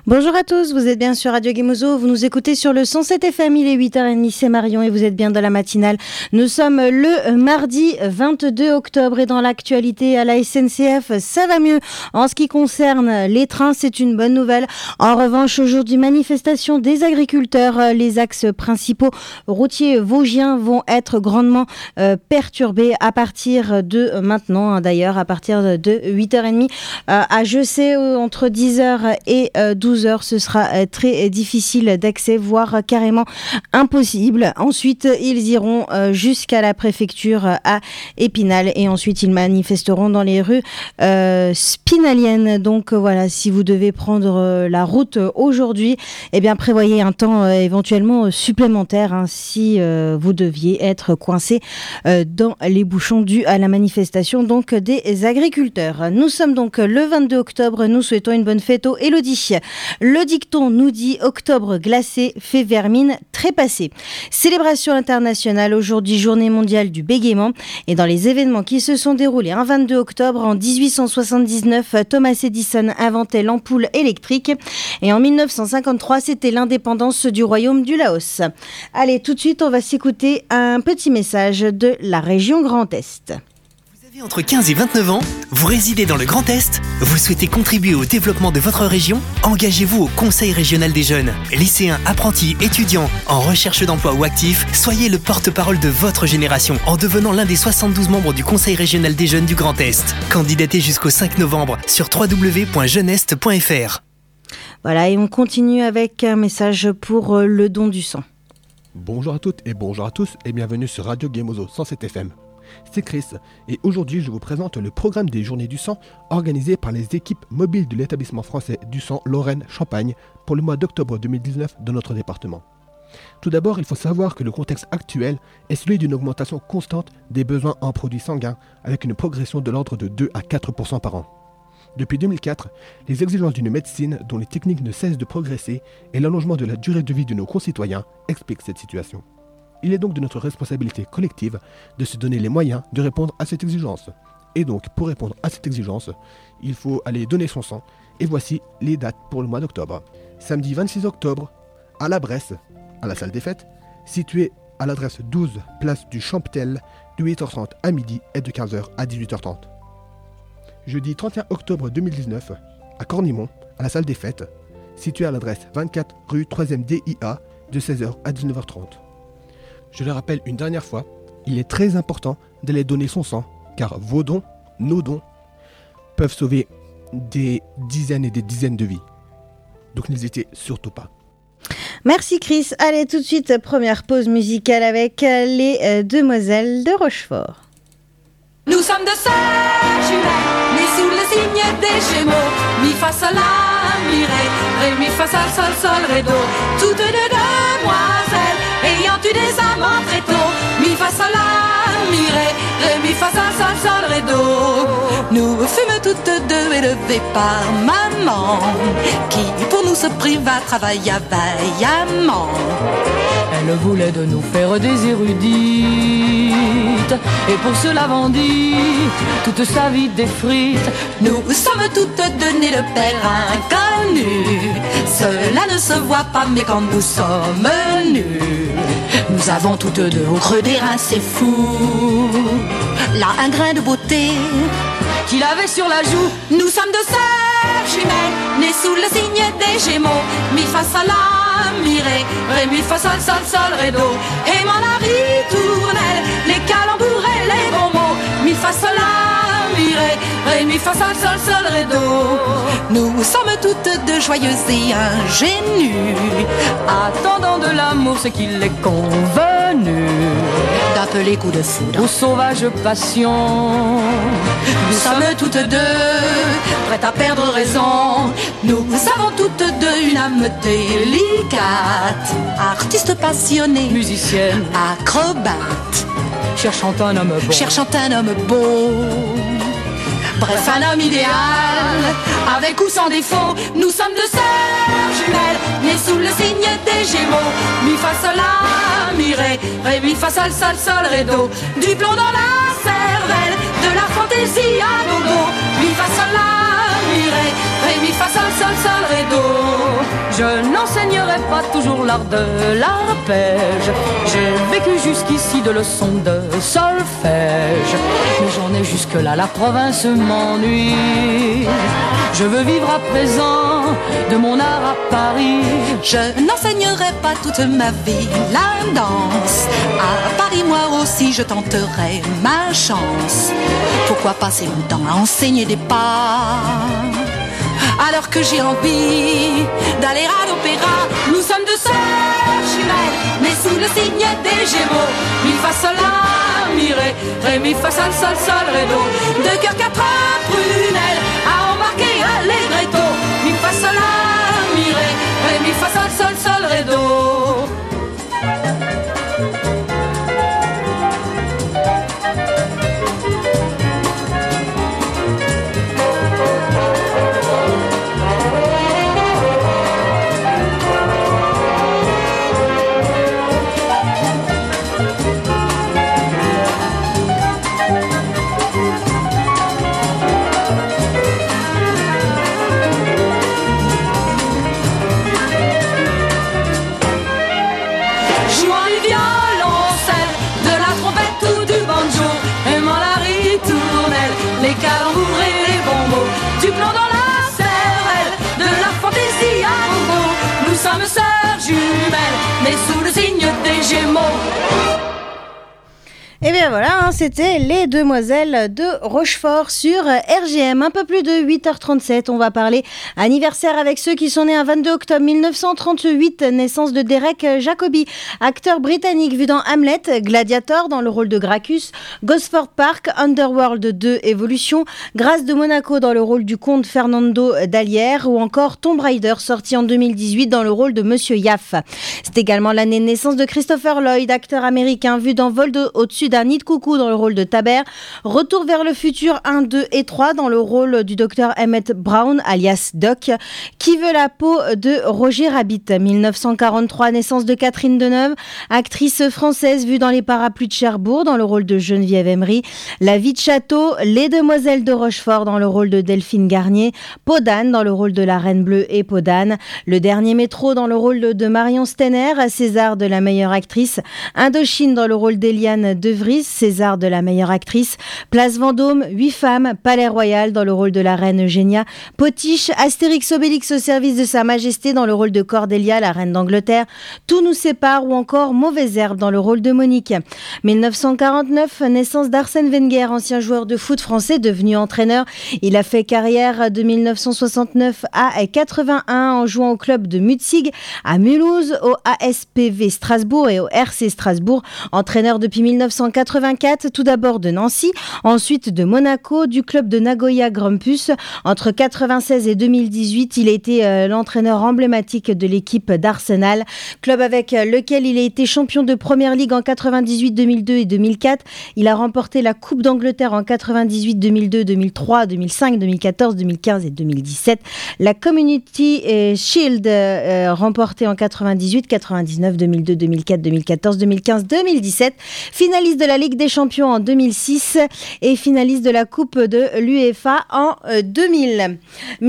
Bonjour à tous, vous êtes bien sur Radio Gemozo, vous nous écoutez sur le 107 FM, il est 8h30, c'est Marion et vous êtes bien dans la matinale. Nous sommes le mardi 22 octobre et dans l'actualité à la SNCF, ça va mieux. En ce qui concerne les trains, c'est une bonne nouvelle. En revanche, aujourd'hui, manifestation des agriculteurs, les axes principaux routiers vosgiens vont être grandement perturbés à partir de maintenant, d'ailleurs, à partir de 8h30 à Jessé, entre 10h et 12h, ce sera très difficile d'accès, voire carrément impossible. Ensuite, ils iront jusqu'à la préfecture à Épinal et ensuite ils manifesteront dans les rues spinaliennes. Donc voilà, si vous devez prendre la route aujourd'hui, eh bien prévoyez un temps éventuellement supplémentaire si vous deviez être coincé dans les bouchons dus à la manifestation donc des agriculteurs. Nous sommes donc le 22 octobre, nous souhaitons une bonne fête aux Élodie. Le dicton nous dit octobre glacé fait vermine trépassée. Célébration internationale aujourd'hui, journée mondiale du bégaiement. Et dans les événements qui se sont déroulés un 22 octobre, en 1879, Thomas Edison inventait l'ampoule électrique. Et en 1953, c'était l'indépendance du royaume du Laos. Allez, tout de suite, on va s'écouter un petit message de la région Grand Est. Entre 15 et 29 ans, vous résidez dans le Grand Est, vous souhaitez contribuer au développement de votre région, engagez-vous au Conseil régional des jeunes. Lycéens, apprentis, étudiants, en recherche d'emploi ou actifs, soyez le porte-parole de votre génération en devenant l'un des 72 membres du Conseil régional des jeunes du Grand Est. Candidatez jusqu'au 5 novembre sur www.jeunest.fr. Voilà, et on continue avec un message pour le don du sang. Bonjour à toutes et bonjour à tous et bienvenue sur Radio Gemozo 107 FM. C'est Chris et aujourd'hui je vous présente le programme des Journées du sang organisé par les équipes mobiles de l'établissement français du sang Lorraine-Champagne pour le mois d'octobre 2019 dans notre département. Tout d'abord, il faut savoir que le contexte actuel est celui d'une augmentation constante des besoins en produits sanguins avec une progression de l'ordre de 2 à 4% par an. Depuis 2004, les exigences d'une médecine dont les techniques ne cessent de progresser et l'allongement de la durée de vie de nos concitoyens expliquent cette situation. Il est donc de notre responsabilité collective de se donner les moyens de répondre à cette exigence. Et donc, pour répondre à cette exigence, il faut aller donner son sang. Et voici les dates pour le mois d'octobre. Samedi 26 octobre, à la Bresse, à la salle des fêtes, située à l'adresse 12 place du Champtel, de 8h30 à midi et de 15h à 18h30. Jeudi 31 octobre 2019, à Cornimont, à la salle des fêtes, située à l'adresse 24 rue 3e DIA, de 16h à 19h30. Je le rappelle une dernière fois, il est très important d'aller donner son sang, car vos dons, nos dons, peuvent sauver des dizaines et des dizaines de vies. Donc n'hésitez surtout pas. Merci Chris. Allez, tout de suite, première pause musicale avec les Demoiselles de Rochefort. Nous sommes deux sœurs jumelles, nées sous le signe des Gémeaux. Mi fa sol la mi ré, mi fa sol sol sol ré do. Toutes deux demoiselles ayant eu des amants très tôt. Mi fa sol la mi ré, mi fa sol sol sol ré do. Nous fûmes toutes deux élevées par maman, qui pour nous se priva travailla vaillamment. Elle voulait de nous faire des érudites, et pour cela vendit toute sa vie des frites. Nous sommes toutes deux nées de père inconnu, cela ne se voit pas, mais quand nous sommes nus, nous avons toutes deux au creux des reins, c'est fou, là un grain de beauté qu'il avait sur la joue. Nous sommes deux sœurs jumelles, nées sous le signe des Gémeaux. Mi fa sol la mi ré, mi fa sol sol sol ré do. Et mon ritournelle, les calembours et les bons mots. Mi fa sol la mi ré, mi fa sol sol sol ré do. Nous sommes toutes deux joyeuses et ingénues, attendant de l'amour ce qu'il est convenu d'appeler coup de foudre ou sauvage passion. Nous sommes toutes deux prêtes à perdre raison. Nous avons toutes deux une âme délicate, artiste passionnée, musicienne, acrobate, cherchant un homme beau. Bref, un homme idéal, avec ou sans défaut. Nous sommes deux sœurs jumelles, nées sous le signe des Gémeaux. Mi fa sol la mi ré, mi fa sol sol sol ré do. Du plomb dans la cervelle, de la fantaisie à gogo. Mi fa sol la mi ré, mi fa sol sol sol ré do. Je n'enseignerai pas toujours l'art de l'arpège. J'ai vécu jusqu'ici de leçons de solfège, mais j'en ai jusque-là, la province m'ennuie. Je veux vivre à présent de mon art à Paris. Je n'enseignerai pas toute ma vie la danse. À Paris, moi aussi, je tenterai ma chance. Pourquoi passer mon temps à enseigner des pas alors que j'ai envie d'aller à l'opéra? Nous sommes deux sœurs jumelles, nées sous le signe des Gémeaux. Mi fa sol la mi ré mi fa sol sol sol ré do. Deux cœurs, quatre prunelles à embarquer allegretto. Mi fa sol la mi ré mi fa sol sol sol ré do. Et bien voilà, c'était les Demoiselles de Rochefort sur RGM. Un peu plus de 8h37, on va parler anniversaire avec ceux qui sont nés un 22 octobre 1938, naissance de Derek Jacobi, acteur britannique vu dans Hamlet, Gladiator dans le rôle de Gracchus, Gosford Park, Underworld 2 Evolution, Grâce de Monaco dans le rôle du comte Fernando d'Alière ou encore Tomb Raider sorti en 2018 dans le rôle de Monsieur Yaff. C'est également l'année de naissance de Christopher Lloyd, acteur américain vu dans Vol au-dessus d'un nid de coucou dans le rôle de Taber, Retour vers le futur 1, 2 et 3 dans le rôle du docteur Emmett Brown alias Doc, Qui veut la peau de Roger Rabbit. 1943, naissance de Catherine Deneuve, actrice française vue dans Les Parapluies de Cherbourg dans le rôle de Geneviève Emery, La vie de château, Les Demoiselles de Rochefort dans le rôle de Delphine Garnier, Peau d'âne dans le rôle de la Reine Bleue et Peau d'âne, Le Dernier métro dans le rôle de Marion Stenner, César de la meilleure actrice, Indochine dans le rôle d'Eliane De Vries, César de la meilleure actrice, Place Vendôme, 8 femmes, Palais Royal dans le rôle de la reine Eugénia, Potiche, Astérix Obélix au service de Sa Majesté dans le rôle de Cordélia, la reine d'Angleterre, Tout nous sépare ou encore Mauvaise herbe dans le rôle de Monique. 1949, naissance d'Arsène Wenger, ancien joueur de foot français devenu entraîneur. Il a fait carrière de 1969 à 81 en jouant au club de Mutzig, à Mulhouse, au ASPV Strasbourg et au RC Strasbourg. Entraîneur depuis 1984, tout d'abord de Nancy, ensuite de Monaco, du club de Nagoya Grampus. Entre 1996 et 2018, il a été l'entraîneur emblématique de l'équipe d'Arsenal, club avec lequel il a été champion de Première Ligue en 98, 2002 et 2004. Il a remporté la Coupe d'Angleterre en 98, 2002, 2003, 2005, 2014, 2015 et 2017. La Community Shield remportée en 98, 99, 2002, 2004, 2014, 2015, 2017. Finaliste de la Ligue des Champions en 2006 et finaliste de la Coupe de l'UEFA en 2000.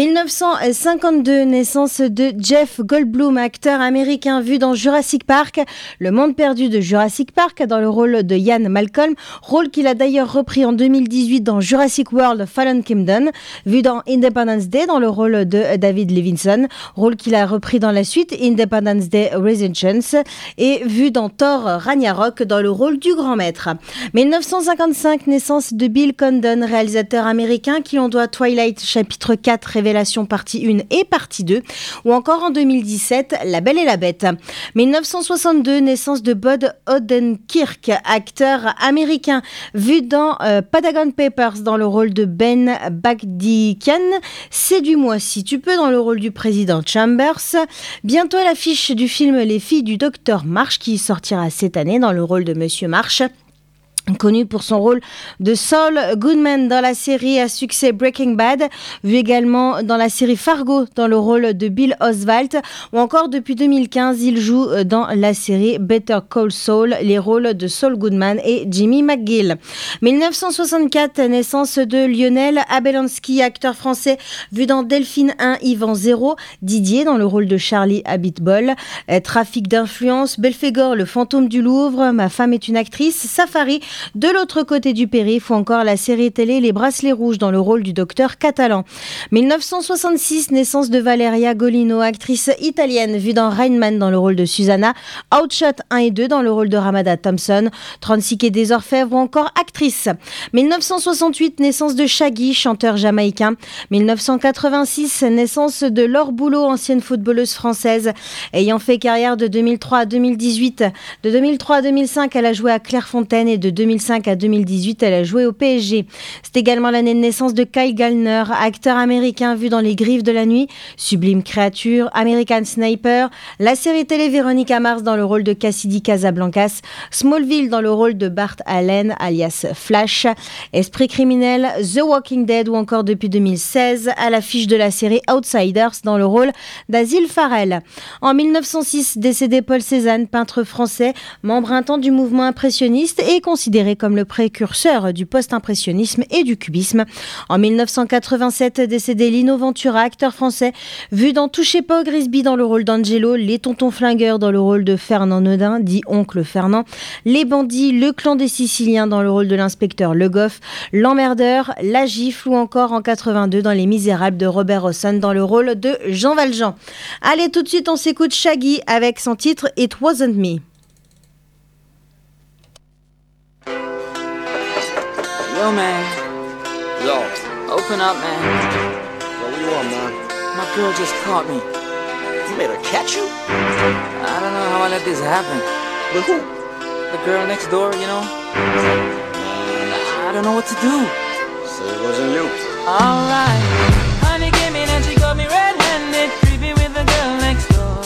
1952, naissance de Jeff Goldblum, acteur américain vu dans Jurassic Park, Le Monde perdu de Jurassic Park dans le rôle de Ian Malcolm, rôle qu'il a d'ailleurs repris en 2018 dans Jurassic World Fallen Kingdom, vu dans Independence Day dans le rôle de David Levinson, rôle qu'il a repris dans la suite Independence Day Resurgence et vu dans Thor Ragnarok dans le rôle du grand maître. 1955, naissance de Bill Condon, réalisateur américain qui on doit Twilight chapitre 4 Révélation partie 1 et partie 2 ou encore en 2017 La Belle et la Bête. 1962, naissance de Bud Odenkirk, acteur américain vu dans Pentagon Papers dans le rôle de Ben Bagdikian, Séduis-moi si tu peux dans le rôle du président Chambers. Bientôt à l'affiche du film Les filles du docteur March qui sortira cette année dans le rôle de Monsieur March. connu pour son rôle de Saul Goodman dans la série à succès Breaking Bad, vu également dans la série Fargo dans le rôle de Bill Oswalt, ou encore depuis 2015, il joue dans la série Better Call Saul les rôles de Saul Goodman et Jimmy McGill. 1964, naissance de Lionel Abelansky, acteur français vu dans Delphine 1, Yvan 0, Didier dans le rôle de Charlie Abitbol, Trafic d'influence, Belphégor, le fantôme du Louvre, Ma femme est une actrice, Safari, De l'autre côté du périph' ou encore la série télé Les Bracelets Rouges dans le rôle du docteur Catalan. 1966, naissance de Valeria Golino, actrice italienne vue dans Rain Man dans le rôle de Susanna, Outshot 1 et 2 dans le rôle de Ramada Thompson, 36 quai des Orfèvres ou encore actrice. 1968, naissance de Shaggy, chanteur jamaïcain. 1986, naissance de Laure Boulot, ancienne footballeuse française ayant fait carrière de 2003 à 2018. De 2003 à 2005, elle a joué à Clairefontaine et de 2005 à 2018, elle a joué au PSG. C'est également l'année de naissance de Kyle Gallner, acteur américain vu dans Les Griffes de la Nuit, Sublime Créature, American Sniper, la série télé Véronica Mars dans le rôle de Cassidy Casablancas, Smallville dans le rôle de Bart Allen alias Flash, Esprit criminel, The Walking Dead ou encore depuis 2016 à l'affiche de la série Outsiders dans le rôle d'Asile Farrell. En 1906, décédé Paul Cézanne, peintre français, membre un temps du mouvement impressionniste et considéré comme le précurseur du post-impressionnisme et du cubisme. En 1987, décédé Lino Ventura, acteur français, vu dans Touchez pas au Grisby dans le rôle d'Angelo, Les Tontons Flingueurs dans le rôle de Fernand Nodin, dit Oncle Fernand, Les Bandits, Le Clan des Siciliens dans le rôle de l'inspecteur Le Goff, L'Emmerdeur, La Gifle ou encore en 82 dans Les Misérables de Robert Rosson dans le rôle de Jean Valjean. Allez, tout de suite, on s'écoute Shaggy avec son titre It Wasn't Me. Yo, man. Yo. Open up, man. Yo, what you want, man? My girl just caught me. You made her catch you? I don't know how I let this happen. With who? The girl next door, you know? I don't know what to do. So it wasn't you. Alright. Honey came in and she got me red-handed, creepy with the girl next door.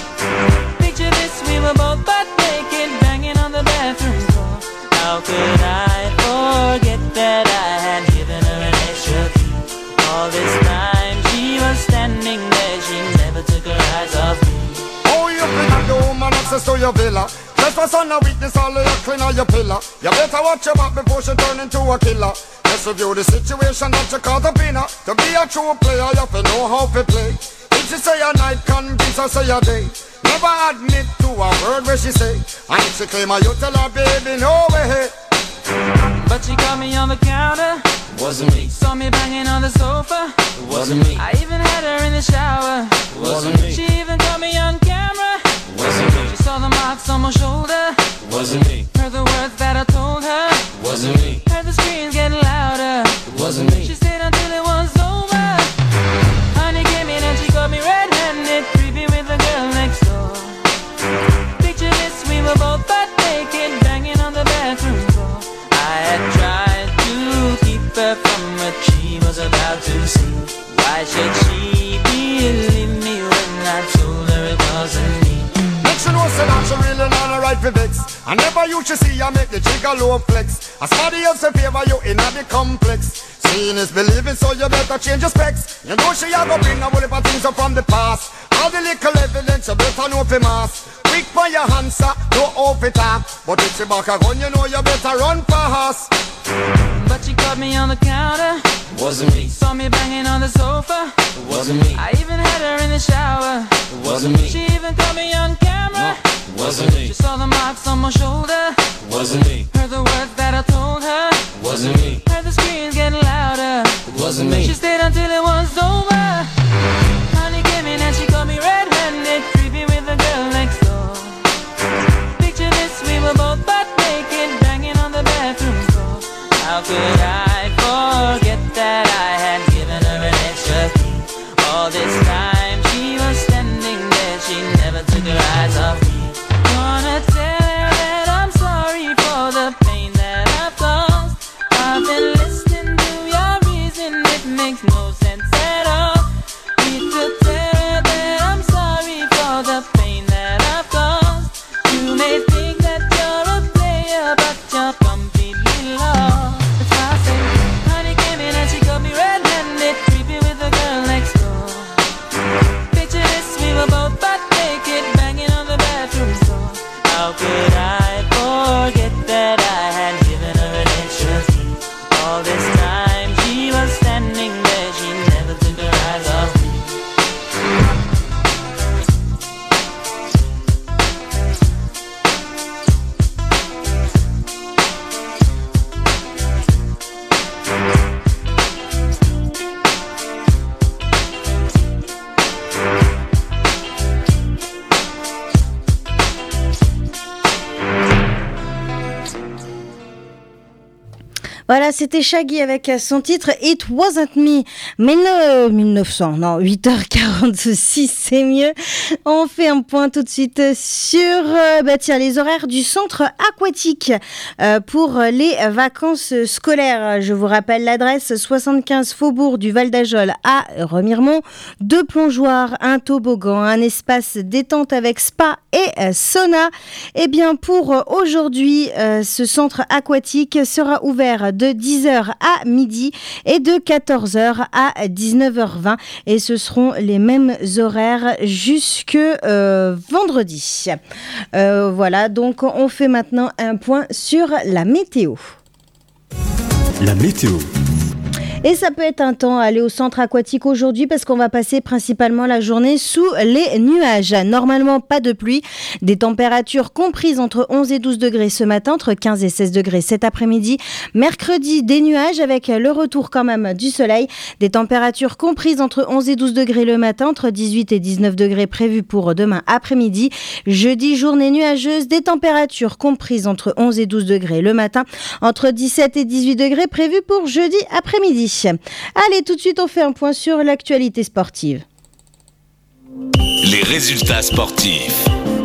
Picture this, we were both butt naked, banging on the bathroom floor. How could I forget that I had given her an extra key? All this time she was standing there, she never took her eyes off me. Oh, you bring the woman access to your villa. Just for son of weakness, all of your clean on your pillar. You better watch your back before she turn into a killer. Just review the situation that you caught up in her. To be a true player, you have to know how to play. If she say a night, convince her say a day. Never admit to a word where she say. And if she claim her, you tell her, baby, no way. But she caught me on the counter. Wasn't me. Saw me banging on the sofa. Wasn't me. I even had her in the shower. Wasn't me. She even caught me on camera. Wasn't me. She saw the marks on my shoulder. Wasn't me. Heard the words that I told her. Wasn't me. Heard the screams getting louder. Wasn't me. She stayed until it was over. Honey came in and she got me red-handed, creepy with the girl next door. Picture this, we were both butt naked, banging on the bathroom floor. I had tried to keep her from what she was about to see. Why should she believe me when I told her it wasn't me? Make she know say that she really not a right for vex. I never used to see her make the jigger low flex. As somebody else in favor you in the complex. Seeing is believing, so you better change your specs. You know she a go bring a whole heap of things up from the past. All the little evidence you better know for mass. Quick for your answer, no off it up. But if she back a gun, you know you better run fast. But she caught me on the counter. Wasn't me. Saw me banging on the sofa. Wasn't me. I even had her in the shower. Wasn't me. She even caught me on camera. Wasn't me. She saw the marks on my shoulder. Wasn't me. Heard the words that I told her. Wasn't me. Heard the screams getting louder. Wasn't me. She stayed until it was over. Honey came in and she got me red-handed, creepy with the girl next door. Picture this, we were both butt naked, banging on the bathroom floor. How could I forget that I had given her an extra key? All this time she was standing there, she never took her eyes off me. Wanna tell her that I'm sorry for the pain that Voilà, c'était Shaggy avec son titre It Wasn't Me. Mais 8h46, c'est mieux. On fait un point tout de suite sur les horaires du centre aquatique pour les vacances scolaires. Je vous rappelle l'adresse 75 Faubourg du Val d'Ajol à Remiremont. 2 plongeoires, un toboggan, un espace détente avec spa et sauna. Et bien pour aujourd'hui, ce centre aquatique sera ouvert de 10h à midi et de 14h à 19h20 et ce seront les mêmes horaires jusque vendredi. Voilà, donc on fait maintenant un point sur la météo. La météo. Et ça peut être un temps à aller au centre aquatique aujourd'hui parce qu'on va passer principalement la journée sous les nuages. Normalement, pas de pluie. Des températures comprises entre 11 et 12 degrés ce matin, entre 15 et 16 degrés cet après-midi. Mercredi, des nuages avec le retour quand même du soleil. Des températures comprises entre 11 et 12 degrés le matin, entre 18 et 19 degrés prévus pour demain après-midi. Jeudi, journée nuageuse. Des températures comprises entre 11 et 12 degrés le matin, entre 17 et 18 degrés prévus pour jeudi après-midi. Allez, tout de suite, on fait un point sur l'actualité sportive. Les résultats sportifs.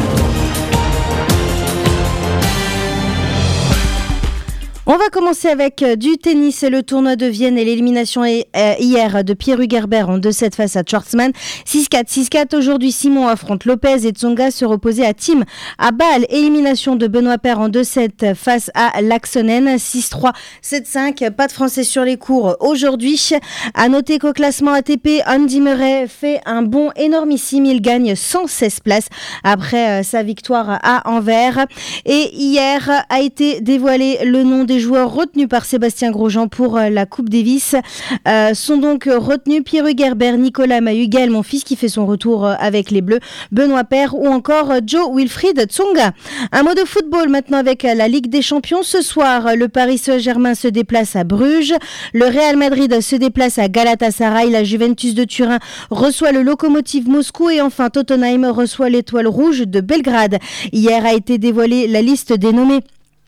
On va commencer avec du tennis et le tournoi de Vienne et l'élimination hier de Pierre Hugerbert en 2-7 face à Schwartzmann. 6-4, 6-4. Aujourd'hui, Simon affronte Lopez et Tsonga se reposer à Thiem. À Bâle, élimination de Benoît Paire en 2-7 face à Laaksonen. 6-3, 7-5. Pas de français sur les cours aujourd'hui. À noter qu'au classement ATP, Andy Murray fait un bond énormissime. Il gagne 116 places après sa victoire à Anvers. Et hier a été dévoilé le nom des joueurs retenus par Sébastien Grosjean pour la Coupe Davis. Sont donc retenus Pierre Hugerbert, Nicolas Mahut, Gaël Monfils qui fait son retour avec les Bleus, Benoît Paire ou encore Jo-Wilfried Tsonga. Un mot de football maintenant avec la Ligue des Champions. Ce soir, le Paris Saint-Germain se déplace à Bruges, le Real Madrid se déplace à Galatasaray, la Juventus de Turin reçoit le Lokomotiv Moscou et enfin Tottenham reçoit l'Étoile Rouge de Belgrade. Hier a été dévoilée la liste des nommés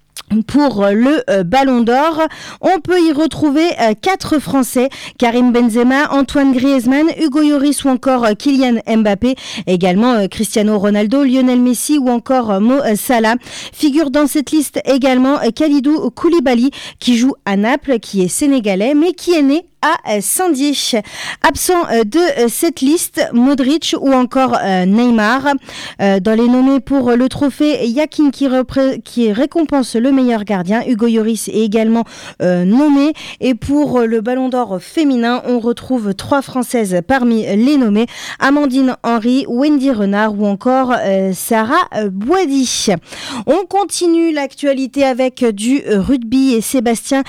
pour le Ballon d'Or. On peut y retrouver 4 Français, Karim Benzema, Antoine Griezmann, Hugo Lloris ou encore Kylian Mbappé, également Cristiano Ronaldo, Lionel Messi ou encore Mo Salah. Figure dans cette liste également Kalidou Koulibaly qui joue à Naples, qui est sénégalais mais qui est né à Saint-Dié. Absent de cette liste, Modric ou encore Neymar. Dans les nommés pour le trophée Yakin qui récompense le meilleur gardien, Hugo Lloris est également nommé. Et pour le Ballon d'Or féminin, on retrouve 3 Françaises parmi les nommés, Amandine Henry, Wendy Renard ou encore Sarah Boisdy. On continue l'actualité avec du rugby et Sébastien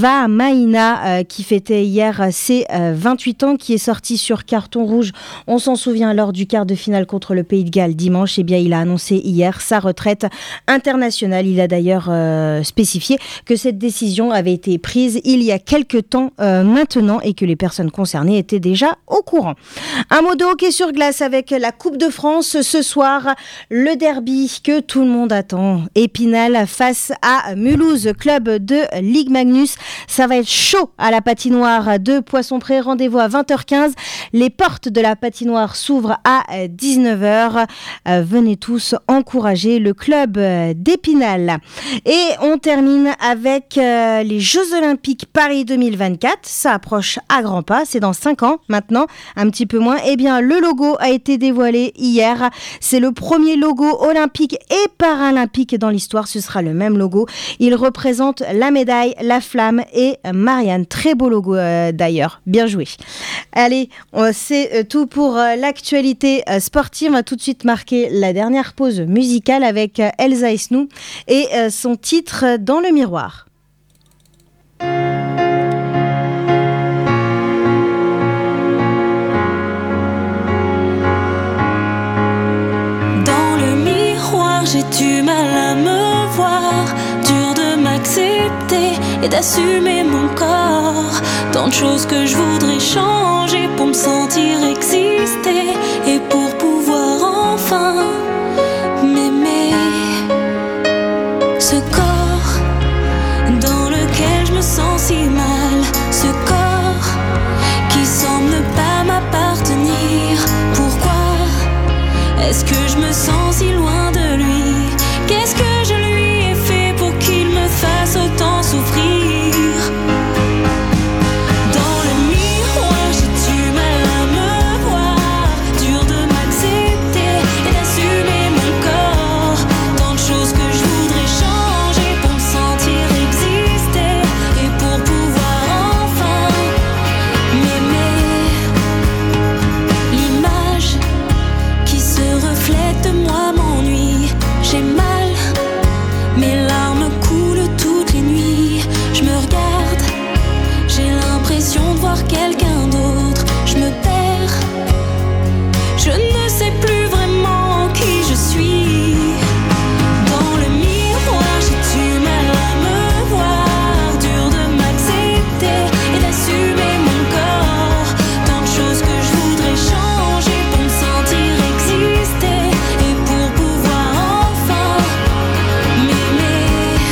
Vahamaina qui fêtait hier ses 28 ans, qui est sorti sur carton rouge, on s'en souvient, lors du quart de finale contre le Pays de Galles dimanche. Eh bien, il a annoncé hier sa retraite internationale. Il a d'ailleurs spécifié que cette décision avait été prise il y a quelques temps maintenant et que les personnes concernées étaient déjà au courant. Un mot de hockey sur glace avec la Coupe de France ce soir, le derby que tout le monde attend. Épinal face à Mulhouse, club de Ligue Magnus. Ça va être chaud à la patinoire de Poissompré. Rendez-vous à 20h15. Les portes de la patinoire s'ouvrent à 19h. Venez tous encourager le club d'Épinal. Et on termine avec les Jeux Olympiques Paris 2024. Ça approche à grands pas. C'est dans 5 ans maintenant, un petit peu moins. Eh bien, le logo a été dévoilé hier. C'est le premier logo olympique et paralympique dans l'histoire. Ce sera le même logo. Il représente la médaille, la flamme et Marianne. Très beau logo d'ailleurs. Bien joué. Allez, c'est tout pour l'actualité sportive. On va tout de suite marquer la dernière pause musicale avec Elsa Esnou et son titre Dans le miroir. Dans le miroir, j'ai du mal à me voir. Dur de m'accepter et d'assumer mon corps. Tant de choses que je voudrais changer pour me sentir exister et pour pouvoir enfin m'aimer. Ce corps dans lequel je me sens Est-ce que je me sens si loin de lui? Qu'est-ce que je lui ai fait pour qu'il me fasse autant souffrir? Dans le miroir, j'ai du mal à me voir. Dur de m'accepter et d'assumer mon corps. Tant de choses que je voudrais changer pour me sentir exister et pour pouvoir enfin m'aimer. L'image qui se reflète de moi m'ennuie. J'ai mal, mes larmes coulent toutes les nuits. Je me regarde, j'ai l'impression de voir quelqu'un d'autre. Je me perds, je ne sais plus vraiment qui je suis. Dans le miroir, j'ai du mal à me voir. Dur de m'accepter et d'assumer mon corps. Tant de choses que je voudrais changer pour me sentir exister et pour pouvoir enfin m'aimer.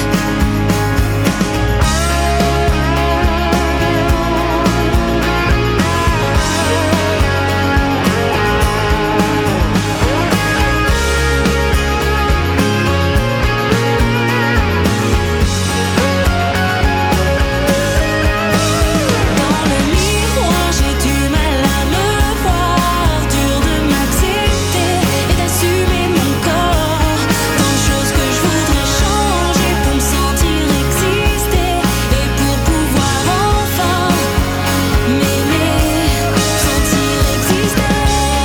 Dans le miroir, j'ai du mal à me voir. Dur de m'accepter et d'assumer mon corps. Tant de choses que je voudrais changer pour me sentir exister et pour pouvoir enfin m'aimer. Me sentir exister,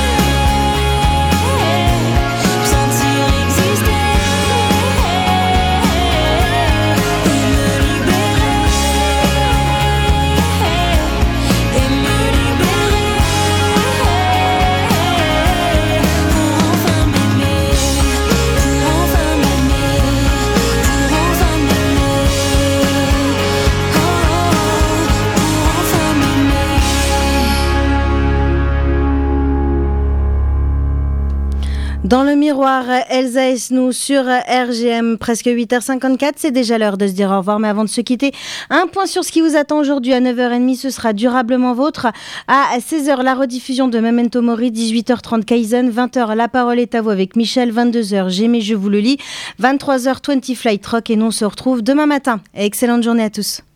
me sentir exister et me libérer, et me libérer pour enfin m'aimer, pour enfin m'aimer, pour enfin m'aimer, pour enfin m'aimer. Dans le miroir, Elsa Esnou sur RGM, presque 8h54, c'est déjà l'heure de se dire au revoir, mais avant de se quitter, un point sur ce qui vous attend aujourd'hui à 9h30, ce sera Durablement Vôtre, à 16h la rediffusion de Memento Mori, 18h30 Kaizen, 20h La Parole est à vous avec Michel, 22h J'aimais, je vous le lis, 23h 20 Flight Rock et nous on se retrouve demain matin. Excellente journée à tous.